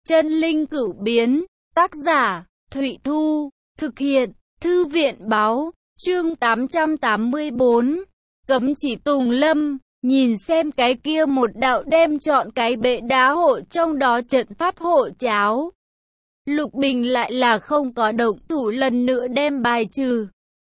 Chân linh cửu biến, tác giả, Thụy Thu, thực hiện, Thư viện báo, chương 884, cấm chỉ Tùng Lâm, nhìn xem cái kia một đạo đem chọn cái bệ đá hộ trong đó trận pháp hộ cháo. Lục Bình lại là không có động thủ lần nữa đem bài trừ.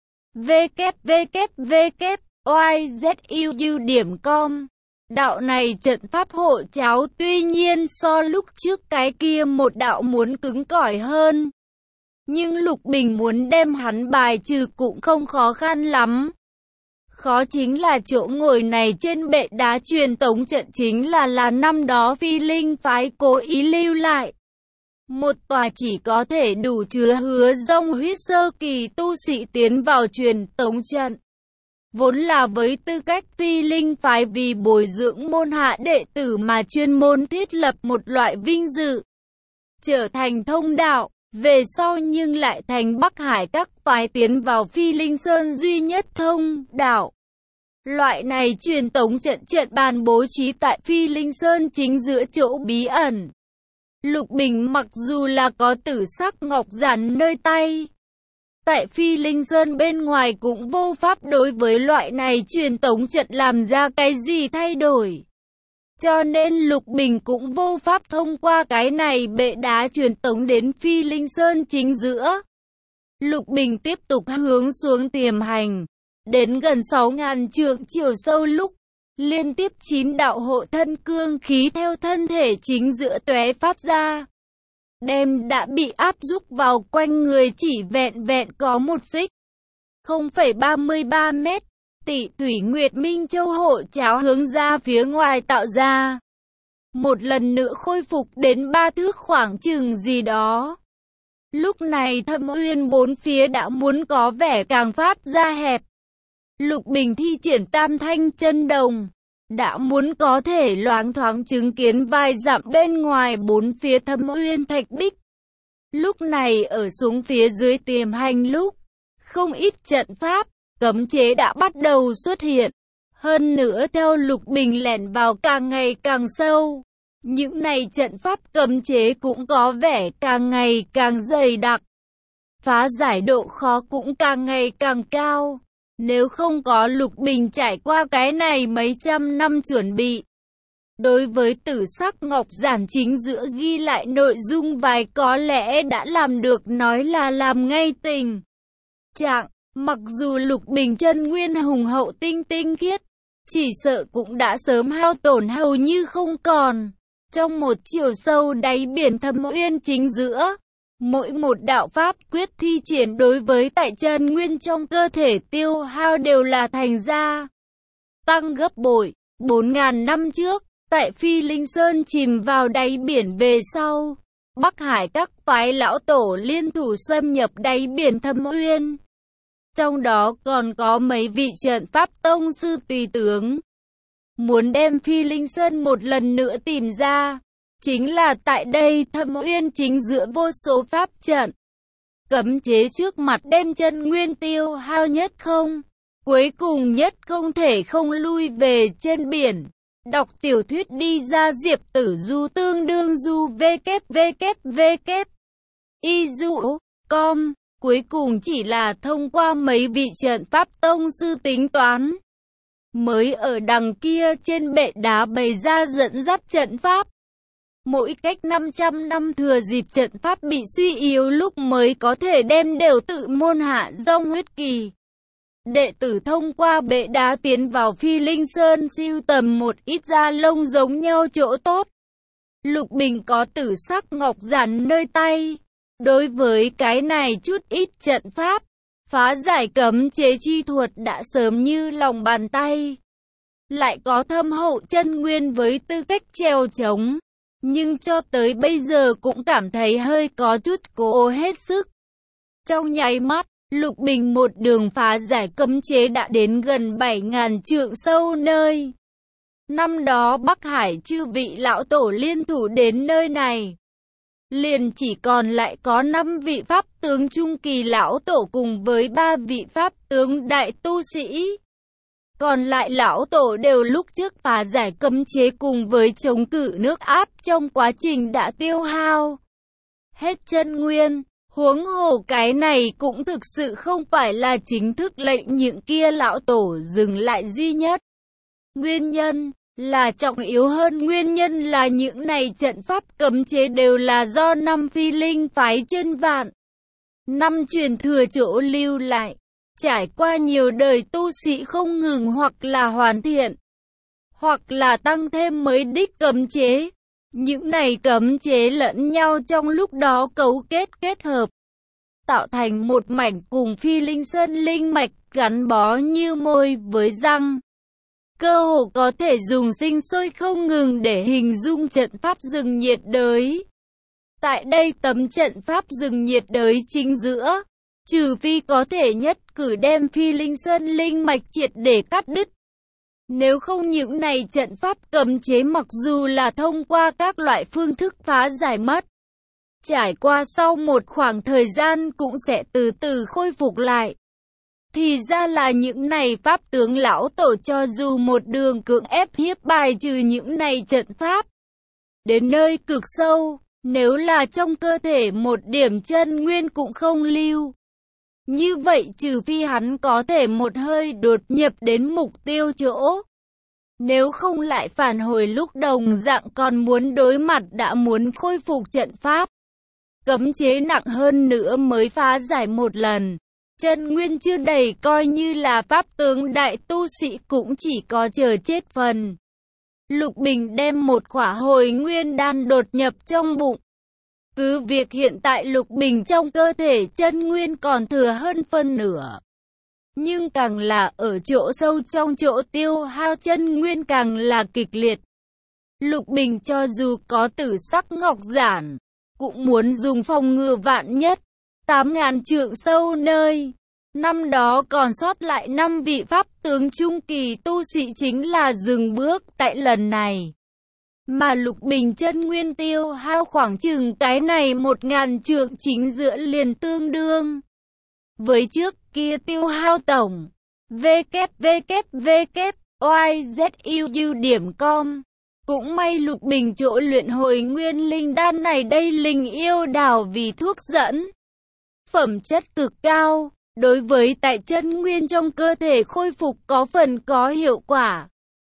www.oyzuu.com Đạo này trận pháp hộ cháo tuy nhiên so lúc trước cái kia một đạo muốn cứng cỏi hơn. Nhưng Lục Bình muốn đem hắn bài trừ cũng không khó khăn lắm. Khó chính là chỗ ngồi này trên bệ đá truyền tống trận chính là năm đó Phi Linh phái cố ý lưu lại. Một tòa chỉ có thể đủ chứa Hứa Dông huyết sơ kỳ tu sĩ tiến vào truyền tống trận. Vốn là với tư cách Phi Linh phái vì bồi dưỡng môn hạ đệ tử mà chuyên môn thiết lập một loại vinh dự. Trở thành thông đạo, về sau nhưng lại thành Bắc Hải các phái tiến vào Phi Linh Sơn duy nhất thông đạo. Loại này truyền tống trận bàn bố trí tại Phi Linh Sơn chính giữa chỗ bí ẩn. Lục Bình mặc dù là có tử sắc ngọc giản nơi tay, tại Phi Linh Sơn bên ngoài cũng vô pháp đối với loại này truyền tống trận làm ra cái gì thay đổi. Cho nên Lục Bình cũng vô pháp thông qua cái này bệ đá truyền tống đến Phi Linh Sơn chính giữa. Lục Bình tiếp tục hướng xuống tiềm hành, đến gần 6.000 trượng chiều sâu lúc, liên tiếp 9 đạo hộ thân cương khí theo thân thể chính giữa tóe phát ra. Đem đã bị áp rúc vào quanh người chỉ vẹn vẹn có một xích 0,33 mét. Tỷ Thủy Nguyệt Minh Châu hộ cháo hướng ra phía ngoài tạo ra. Một lần nữa khôi phục đến 3 thước khoảng chừng gì đó. Lúc này Thâm Uyên bốn phía đã muốn có vẻ càng phát ra hẹp. Lục Bình thi triển Tam Thanh Chân Đồng, đã muốn có thể loáng thoáng chứng kiến vài dặm bên ngoài bốn phía Thâm Uyên thạch bích. Lúc này ở xuống phía dưới tiềm hành lúc, không ít trận pháp, cấm chế đã bắt đầu xuất hiện. Hơn nữa theo Lục Bình lẻn vào càng ngày càng sâu, những này trận pháp cấm chế cũng có vẻ càng ngày càng dày đặc. Phá giải độ khó cũng càng ngày càng cao. Nếu không có Lục Bình trải qua cái này mấy trăm năm chuẩn bị, đối với tử sắc ngọc giản chính giữa ghi lại nội dung vài có lẽ đã làm được nói là làm ngay tình trạng. Mặc dù Lục Bình chân nguyên hùng hậu tinh khiết, chỉ sợ cũng đã sớm hao tổn hầu như không còn. Trong một chiều sâu đáy biển Thâm Uyên chính giữa, mỗi một đạo pháp quyết thi triển đối với tại chân nguyên trong cơ thể tiêu hao đều là thành ra tăng gấp bội. 4.000 năm trước, tại Phi Linh Sơn chìm vào đáy biển về sau, Bắc Hải các phái lão tổ liên thủ xâm nhập đáy biển Thâm Uyên. Trong đó còn có mấy vị trận pháp tông sư tùy tướng. Muốn đem Phi Linh Sơn một lần nữa tìm ra, chính là tại đây Thâm Uyên chính giữa vô số pháp trận. Cấm chế trước mặt đem chân nguyên tiêu hao nhất không, cuối cùng nhất không thể không lui về trên biển. Đọc tiểu thuyết đi ra Diệp Tử Du tương đương du www.izu.com. Cuối cùng chỉ là thông qua mấy vị trận pháp tông sư tính toán, mới ở đằng kia trên bệ đá bày ra dẫn dắt trận pháp. Mỗi cách 500 năm thừa dịp trận pháp bị suy yếu lúc mới có thể đem đều tự môn hạ Dông huyết kỳ đệ tử thông qua bệ đá tiến vào Phi Linh Sơn siêu tầm một ít da lông giống nhau chỗ tốt. Lục Bình có tử sắc ngọc giản nơi tay. Đối với cái này chút ít trận pháp, phá giải cấm chế chi thuật đã sớm như lòng bàn tay. Lại có thâm hậu chân nguyên với tư cách trèo trống, nhưng cho tới bây giờ cũng cảm thấy hơi có chút cố hết sức. Trong nháy mắt, Lục Bình một đường phá giải cấm chế đã đến gần 7.000 trượng sâu nơi. Năm đó Bắc Hải chư vị lão tổ liên thủ đến nơi này, liền chỉ còn lại có 5 vị pháp tướng trung kỳ lão tổ cùng với 3 vị pháp tướng đại tu sĩ. Còn lại lão tổ đều lúc trước phá giải cấm chế cùng với chống cự nước áp trong quá trình đã tiêu hao hết chân nguyên. Huống hồ cái này cũng thực sự không phải là chính thức lệnh những kia lão tổ dừng lại duy nhất. Nguyên nhân là trọng yếu hơn, nguyên nhân là những này trận pháp cấm chế đều là do 5 phi linh phái trên vạn năm truyền thừa chỗ lưu lại. Trải qua nhiều đời tu sĩ không ngừng hoặc là hoàn thiện, hoặc là tăng thêm mới đích cấm chế. Những này cấm chế lẫn nhau trong lúc đó cấu kết hợp, tạo thành một mảnh cùng phi linh sơn linh mạch gắn bó như môi với răng. Cơ hồ có thể dùng sinh sôi không ngừng để hình dung trận pháp rừng nhiệt đới. Tại đây tấm trận pháp rừng nhiệt đới chính giữa, trừ phi có thể nhất cử đem phi linh sơn linh mạch triệt để cắt đứt. Nếu không những này trận pháp cấm chế mặc dù là thông qua các loại phương thức phá giải mất, trải qua sau một khoảng thời gian cũng sẽ từ từ khôi phục lại. Thì ra là những này pháp tướng lão tổ cho dù một đường cưỡng ép hiếp bài trừ những này trận pháp. Đến nơi cực sâu, nếu là trong cơ thể một điểm chân nguyên cũng không lưu. Như vậy trừ phi hắn có thể một hơi đột nhập đến mục tiêu chỗ. Nếu không lại phản hồi lúc đồng dạng còn muốn đối mặt đã muốn khôi phục trận pháp. Cấm chế nặng hơn nữa mới phá giải một lần. Chân nguyên chưa đầy coi như là pháp tướng đại tu sĩ cũng chỉ có chờ chết phần. Lục Bình đem một khỏa hồi nguyên đan đột nhập trong bụng. Cứ việc hiện tại Lục Bình trong cơ thể chân nguyên còn thừa hơn phân nửa. Nhưng càng là ở chỗ sâu trong chỗ tiêu hao chân nguyên càng là kịch liệt. Lục Bình cho dù có tử sắc ngọc giản, cũng muốn dùng phòng ngừa vạn nhất. 8.000 trượng sâu nơi. Năm đó còn sót lại 5 vị pháp tướng trung kỳ tu sĩ chính là dừng bước tại lần này. Mà Lục Bình chân nguyên tiêu hao khoảng chừng cái này 1.000 trượng chính giữa liền tương đương với trước kia tiêu hao tổng. www.oyzuu.com. Cũng may Lục Bình chỗ luyện hồi nguyên linh đan này đây linh yêu đào vì thuốc dẫn. Phẩm chất cực cao, đối với tại chân nguyên trong cơ thể khôi phục có phần có hiệu quả.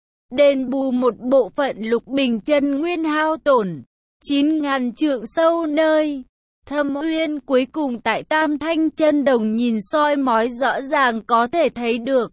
Đền bù một bộ phận Lục Bình chân nguyên hao tổn. 9.000 trượng sâu nơi. Thâm uyên cuối cùng tại Tam Thanh Chân Đồng nhìn soi mói rõ ràng có thể thấy được.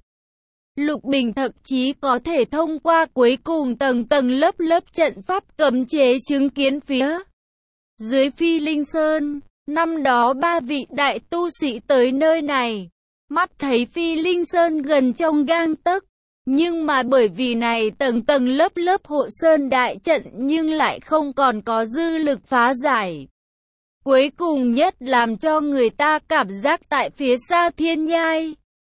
Lục Bình thậm chí có thể thông qua cuối cùng tầng lớp trận pháp cấm chế chứng kiến phía dưới Phi Linh Sơn. Năm đó 3 vị đại tu sĩ tới nơi này, mắt thấy Phi Linh Sơn gần trong gang tấc, nhưng mà bởi vì này tầng lớp hộ sơn đại trận nhưng lại không còn có dư lực phá giải. Cuối cùng nhất làm cho người ta cảm giác tại phía xa thiên nhai,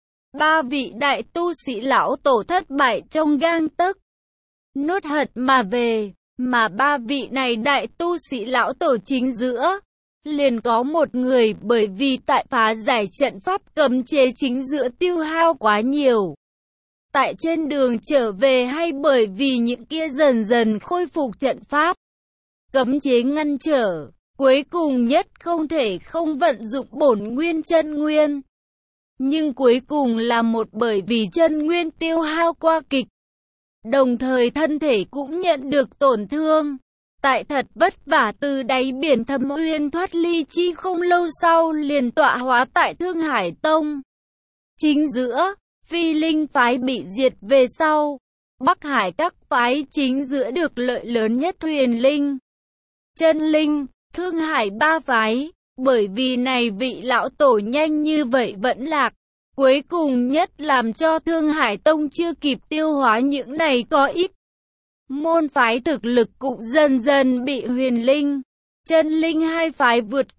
3 vị đại tu sĩ lão tổ thất bại trong gang tấc, nuốt hận mà về, mà 3 vị này đại tu sĩ lão tổ chính giữa. Liền có một người bởi vì tại phá giải trận pháp cấm chế chính giữa tiêu hao quá nhiều. Tại trên đường trở về hay bởi vì những kia dần dần khôi phục trận pháp. Cấm chế ngăn trở, cuối cùng nhất không thể không vận dụng bổn nguyên chân nguyên. Nhưng cuối cùng là một bởi vì chân nguyên tiêu hao qua kịch. Đồng thời thân thể cũng nhận được tổn thương. Tại thật vất vả từ đáy biển Thâm Uyên thoát ly chi không lâu sau liền tọa hóa tại Thương Hải Tông. Chính giữa, Phi Linh phái bị diệt về sau. Bắc Hải các phái chính giữa được lợi lớn nhất Huyền Linh, Chân Linh, Thương Hải 3 phái. Bởi vì này vị lão tổ nhanh như vậy vẫn lạc. Cuối cùng nhất làm cho Thương Hải Tông chưa kịp tiêu hóa những này có ít. Môn phái thực lực cũng dần dần bị Huyền Linh, Chân Linh 2 phái vượt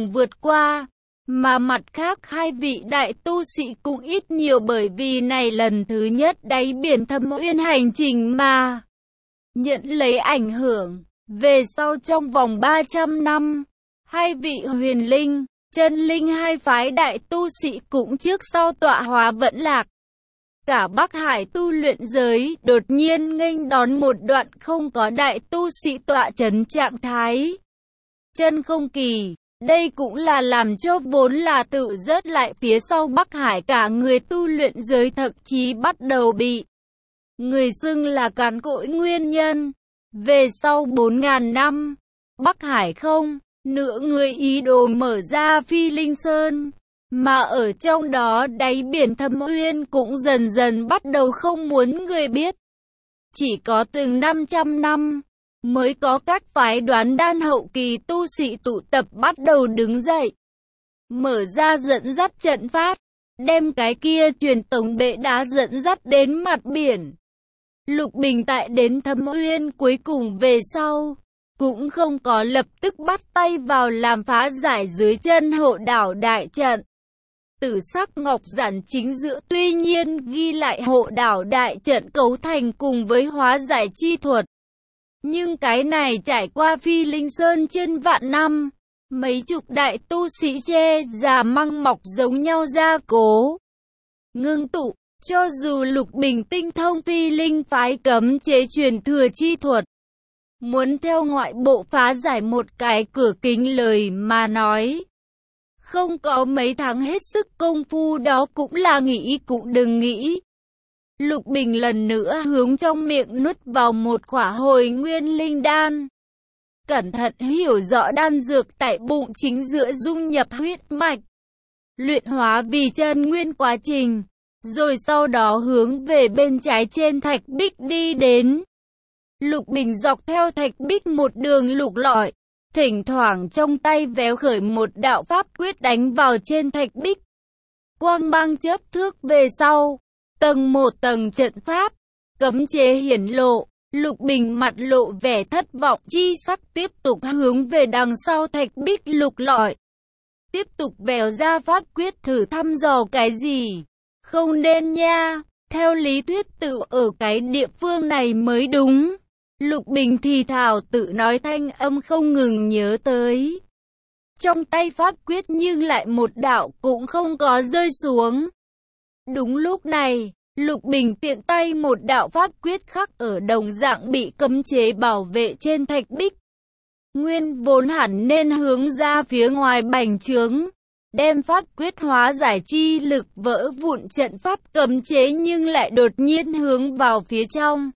qua, mà mặt khác 2 vị đại tu sĩ cũng ít nhiều bởi vì này lần thứ nhất đáy biển Thâm Uyên hành trình mà nhận lấy ảnh hưởng. Về sau trong vòng 300 năm, 2 vị Huyền Linh, Chân Linh 2 phái đại tu sĩ cũng trước sau tọa hóa vẫn lạc. cả Bắc Hải tu luyện giới đột nhiên nghênh đón một đoạn không có đại tu sĩ tọa chấn trạng thái chân không kỳ. Đây cũng là làm cho vốn là tự rớt lại phía sau Bắc Hải cả người tu luyện giới thậm chí bắt đầu bị người xưng là càn cỗi nguyên nhân. Về sau 4.000 năm, Bắc Hải không nữa người ý đồ mở ra Phi Linh Sơn, mà ở trong đó đáy biển Thâm Uyên cũng dần dần bắt đầu không muốn người biết. Chỉ có từng 500 năm mới có các phái đoán đan hậu kỳ tu sĩ tụ tập bắt đầu đứng dậy, mở ra dẫn dắt trận pháp, đem cái kia truyền tống bệ đá dẫn dắt đến mặt biển. Lục Bình tại đến Thâm Uyên cuối cùng về sau, cũng không có lập tức bắt tay vào làm phá giải dưới chân hộ đảo đại trận. Tử sắc ngọc giản chính giữa tuy nhiên ghi lại hộ đảo đại trận cấu thành cùng với hóa giải chi thuật. Nhưng cái này trải qua Phi Linh Sơn trên vạn năm, mấy chục đại tu sĩ che già măng mọc giống nhau gia cố, ngưng tụ, cho dù Lục Bình tinh thông Phi Linh phái cấm chế truyền thừa chi thuật, muốn theo ngoại bộ phá giải một cái cửa kính lời mà nói, không có mấy tháng hết sức công phu đó cũng là nghĩ cũng đừng nghĩ. Lục Bình lần nữa hướng trong miệng nuốt vào một quả hồi nguyên linh đan. Cẩn thận hiểu rõ đan dược tại bụng chính giữa dung nhập huyết mạch, luyện hóa vì chân nguyên quá trình, rồi sau đó hướng về bên trái trên thạch bích đi đến. Lục Bình dọc theo thạch bích một đường lục lọi, thỉnh thoảng trong tay véo khởi một đạo pháp quyết đánh vào trên thạch bích. Quang mang chớp thước về sau, tầng một tầng trận pháp, cấm chế hiển lộ, Lục Bình mặt lộ vẻ thất vọng chi sắc tiếp tục hướng về đằng sau thạch bích lục lọi. Tiếp tục vèo ra pháp quyết thử thăm dò cái gì? Không nên nha, theo lý thuyết tự ở cái địa phương này mới đúng. Lục Bình thì thào tự nói thanh âm không ngừng nhớ tới. Trong tay pháp quyết nhưng lại một đạo cũng không có rơi xuống. Đúng lúc này, Lục Bình tiện tay một đạo pháp quyết khắc ở đồng dạng bị cấm chế bảo vệ trên thạch bích. Nguyên vốn hẳn nên hướng ra phía ngoài bành trướng, đem pháp quyết hóa giải chi lực vỡ vụn trận pháp cấm chế nhưng lại đột nhiên hướng vào phía trong.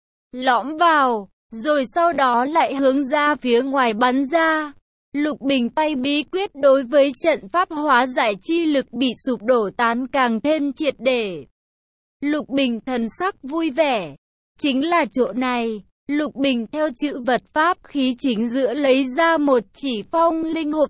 Lõm vào, rồi sau đó lại hướng ra phía ngoài bắn ra. Lục Bình tay bí quyết đối với trận pháp hóa giải chi lực bị sụp đổ tán càng thêm triệt để. Lục Bình thần sắc vui vẻ. Chính là chỗ này, Lục Bình theo chữ vật pháp khí chính giữa lấy ra một chỉ phong linh hộp.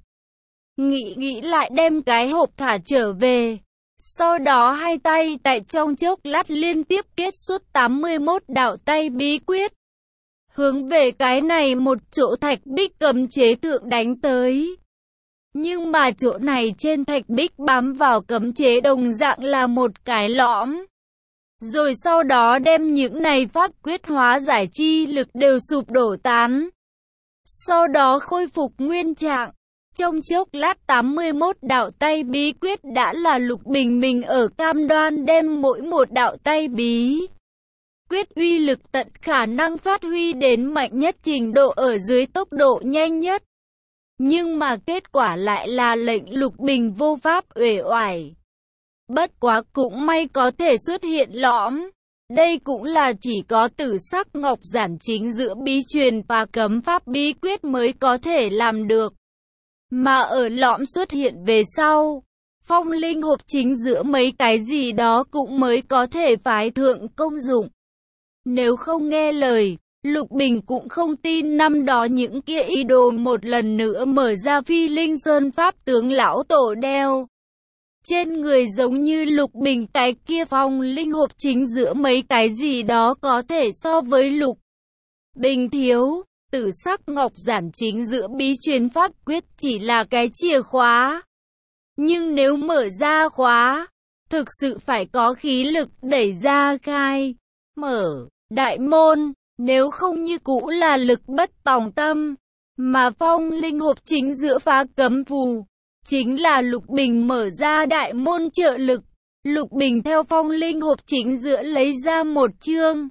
Nghĩ lại đem cái hộp thả trở về. Sau đó hai tay tại trong chốc lát liên tiếp kết xuất 81 đạo tay bí quyết. Hướng về cái này một chỗ thạch bích cấm chế thượng đánh tới. Nhưng mà chỗ này trên thạch bích bám vào cấm chế đồng dạng là một cái lõm. Rồi sau đó đem những này pháp quyết hóa giải chi lực đều sụp đổ tán. Sau đó khôi phục nguyên trạng. Trong chốc lát 81 đạo tay bí quyết đã là Lục Bình mình ở cam đoan đem mỗi một đạo tay bí quyết uy lực tận khả năng phát huy đến mạnh nhất trình độ ở dưới tốc độ nhanh nhất. Nhưng mà kết quả lại là lệnh Lục Bình vô pháp uể oải. Bất quá cũng may có thể xuất hiện lõm. Đây cũng là chỉ có tử sắc ngọc giản chính giữa bí truyền và cấm pháp bí quyết mới có thể làm được. Mà ở lõm xuất hiện về sau, phong linh hộp chính giữa mấy cái gì đó cũng mới có thể phái thượng công dụng. Nếu không nghe lời, Lục Bình cũng không tin năm đó những kia ý đồ một lần nữa mở ra Phi Linh Sơn pháp tướng lão tổ đeo. Trên người giống như Lục Bình cái kia phong linh hộp chính giữa mấy cái gì đó có thể so với Lục Bình thiếu. Tử sắc ngọc giản chính giữa bí truyền pháp quyết chỉ là cái chìa khóa. Nhưng nếu mở ra khóa, thực sự phải có khí lực đẩy ra khai, mở đại môn, nếu không như cũ là lực bất tòng tâm. Mà phong linh hộp chính giữa phá cấm phù, chính là Lục Bình mở ra đại môn trợ lực. Lục Bình theo phong linh hộp chính giữa lấy ra một chương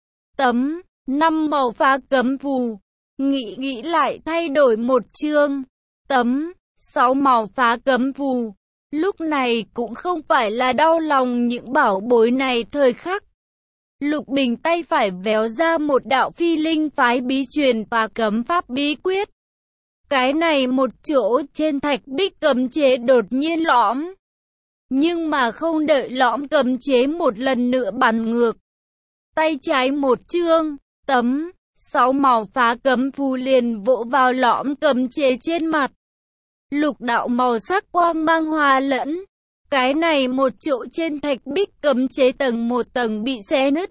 tấm 5 màu phá cấm phù. Nghĩ lại thay đổi một chương tấm 6 màu phá cấm phù. Lúc này cũng không phải là đau lòng những bảo bối này thời khắc. Lục Bình tay phải véo ra một đạo phi linh phái bí truyền và cấm pháp bí quyết. Cái này một chỗ trên thạch bích cấm chế đột nhiên lõm. Nhưng mà không đợi lõm cấm chế một lần nữa bắn ngược. Tay trái một chương, tấm, 6 màu phá cấm phù liền vỗ vào lõm cấm chế trên mặt. Lục đạo màu sắc quang mang hòa lẫn. Cái này một chỗ trên thạch bích cấm chế tầng một tầng bị xé nứt.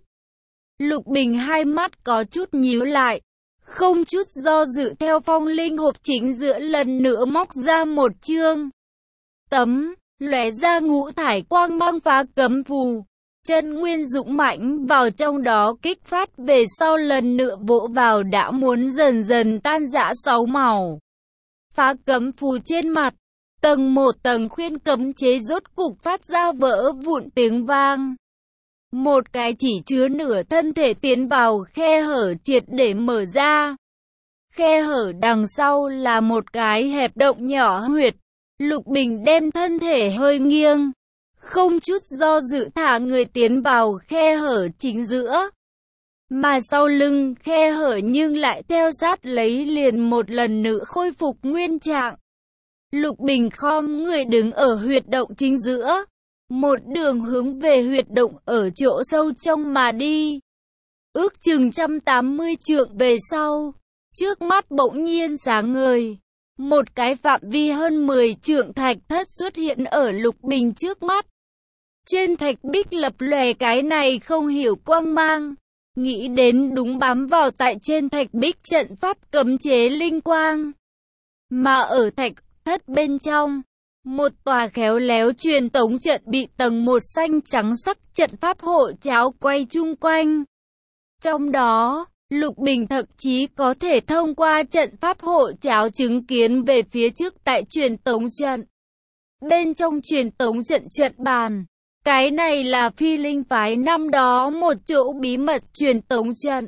Lục Bình hai mắt có chút nhíu lại. Không chút do dự theo phong linh hộp chính giữa lần nữa móc ra một chương tấm, lóe ra ngũ thải quang mang phá cấm phù. Chân nguyên dũng mãnh vào trong đó kích phát về sau lần nữa vỗ vào đã muốn dần dần tan rã 6 màu. Phá cấm phù trên mặt, tầng một tầng khuyên cấm chế rốt cục phát ra vỡ vụn tiếng vang. Một cái chỉ chứa nửa thân thể tiến vào khe hở triệt để mở ra. Khe hở đằng sau là một cái hẹp động nhỏ huyệt. Lục Bình đem thân thể hơi nghiêng, không chút do dự thả người tiến vào khe hở chính giữa. Mà sau lưng khe hở nhưng lại theo sát lấy liền một lần nữa khôi phục nguyên trạng. Lục Bình khom người đứng ở huyệt động chính giữa. Một đường hướng về huyệt động ở chỗ sâu trong mà đi. Ước chừng 180 trượng về sau, trước mắt bỗng nhiên sáng ngời. Một cái phạm vi hơn 10 trượng thạch thất xuất hiện ở Lục Bình trước mắt. Trên thạch bích lập lòe cái này không hiểu quang mang. Nghĩ đến đúng bám vào tại trên thạch bích trận pháp cấm chế linh quang. Mà ở thạch thất bên trong, một tòa khéo léo truyền tống trận bị tầng một xanh trắng sắc trận pháp hộ cháo quay chung quanh. Trong đó, Lục Bình thậm chí có thể thông qua trận pháp hộ cháo chứng kiến về phía trước tại truyền tống trận. Bên trong truyền tống trận trận bàn, cái này là phi linh phái năm đó một chỗ bí mật truyền tống trận.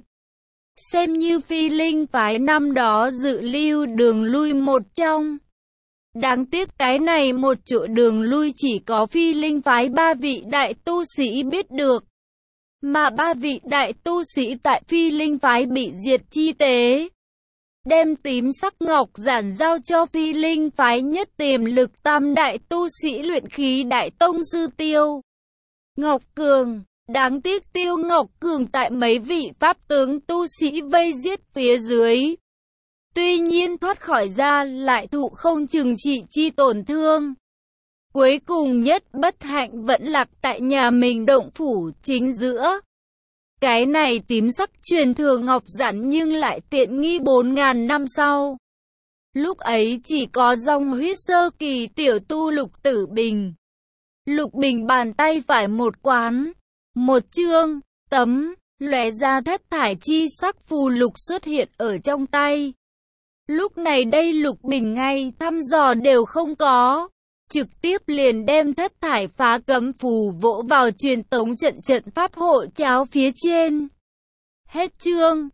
Xem như phi linh phái năm đó dự lưu đường lui một trong. Đáng tiếc cái này một chỗ đường lui chỉ có phi linh phái 3 vị đại tu sĩ biết được. Mà 3 vị đại tu sĩ tại phi linh phái bị diệt chi tế. Đem tím sắc ngọc giản giao cho phi linh phái nhất tiềm lực tam đại tu sĩ luyện khí đại tông sư Tiêu Ngọc Cường. Đáng tiếc Tiêu Ngọc Cường tại mấy vị pháp tướng tu sĩ vây giết phía dưới. Tuy nhiên thoát khỏi ra lại thụ không chừng trị chi tổn thương. Cuối cùng nhất bất hạnh vẫn lạc tại nhà mình động phủ chính giữa. Cái này tím sắc truyền thừa ngọc giản nhưng lại tiện nghi 4.000 năm sau. Lúc ấy chỉ có dòng huyết sơ kỳ tiểu tu Lục Tử Bình. Lục Bình bàn tay phải một quán, một chương, tấm, lóe ra thất thải chi sắc phù lục xuất hiện ở trong tay. Lúc này đây Lục Bình ngay thăm dò đều không có, trực tiếp liền đem thất thải phá cấm phù vỗ vào truyền tống trận trận pháp hộ cháo phía trên. Hết chương.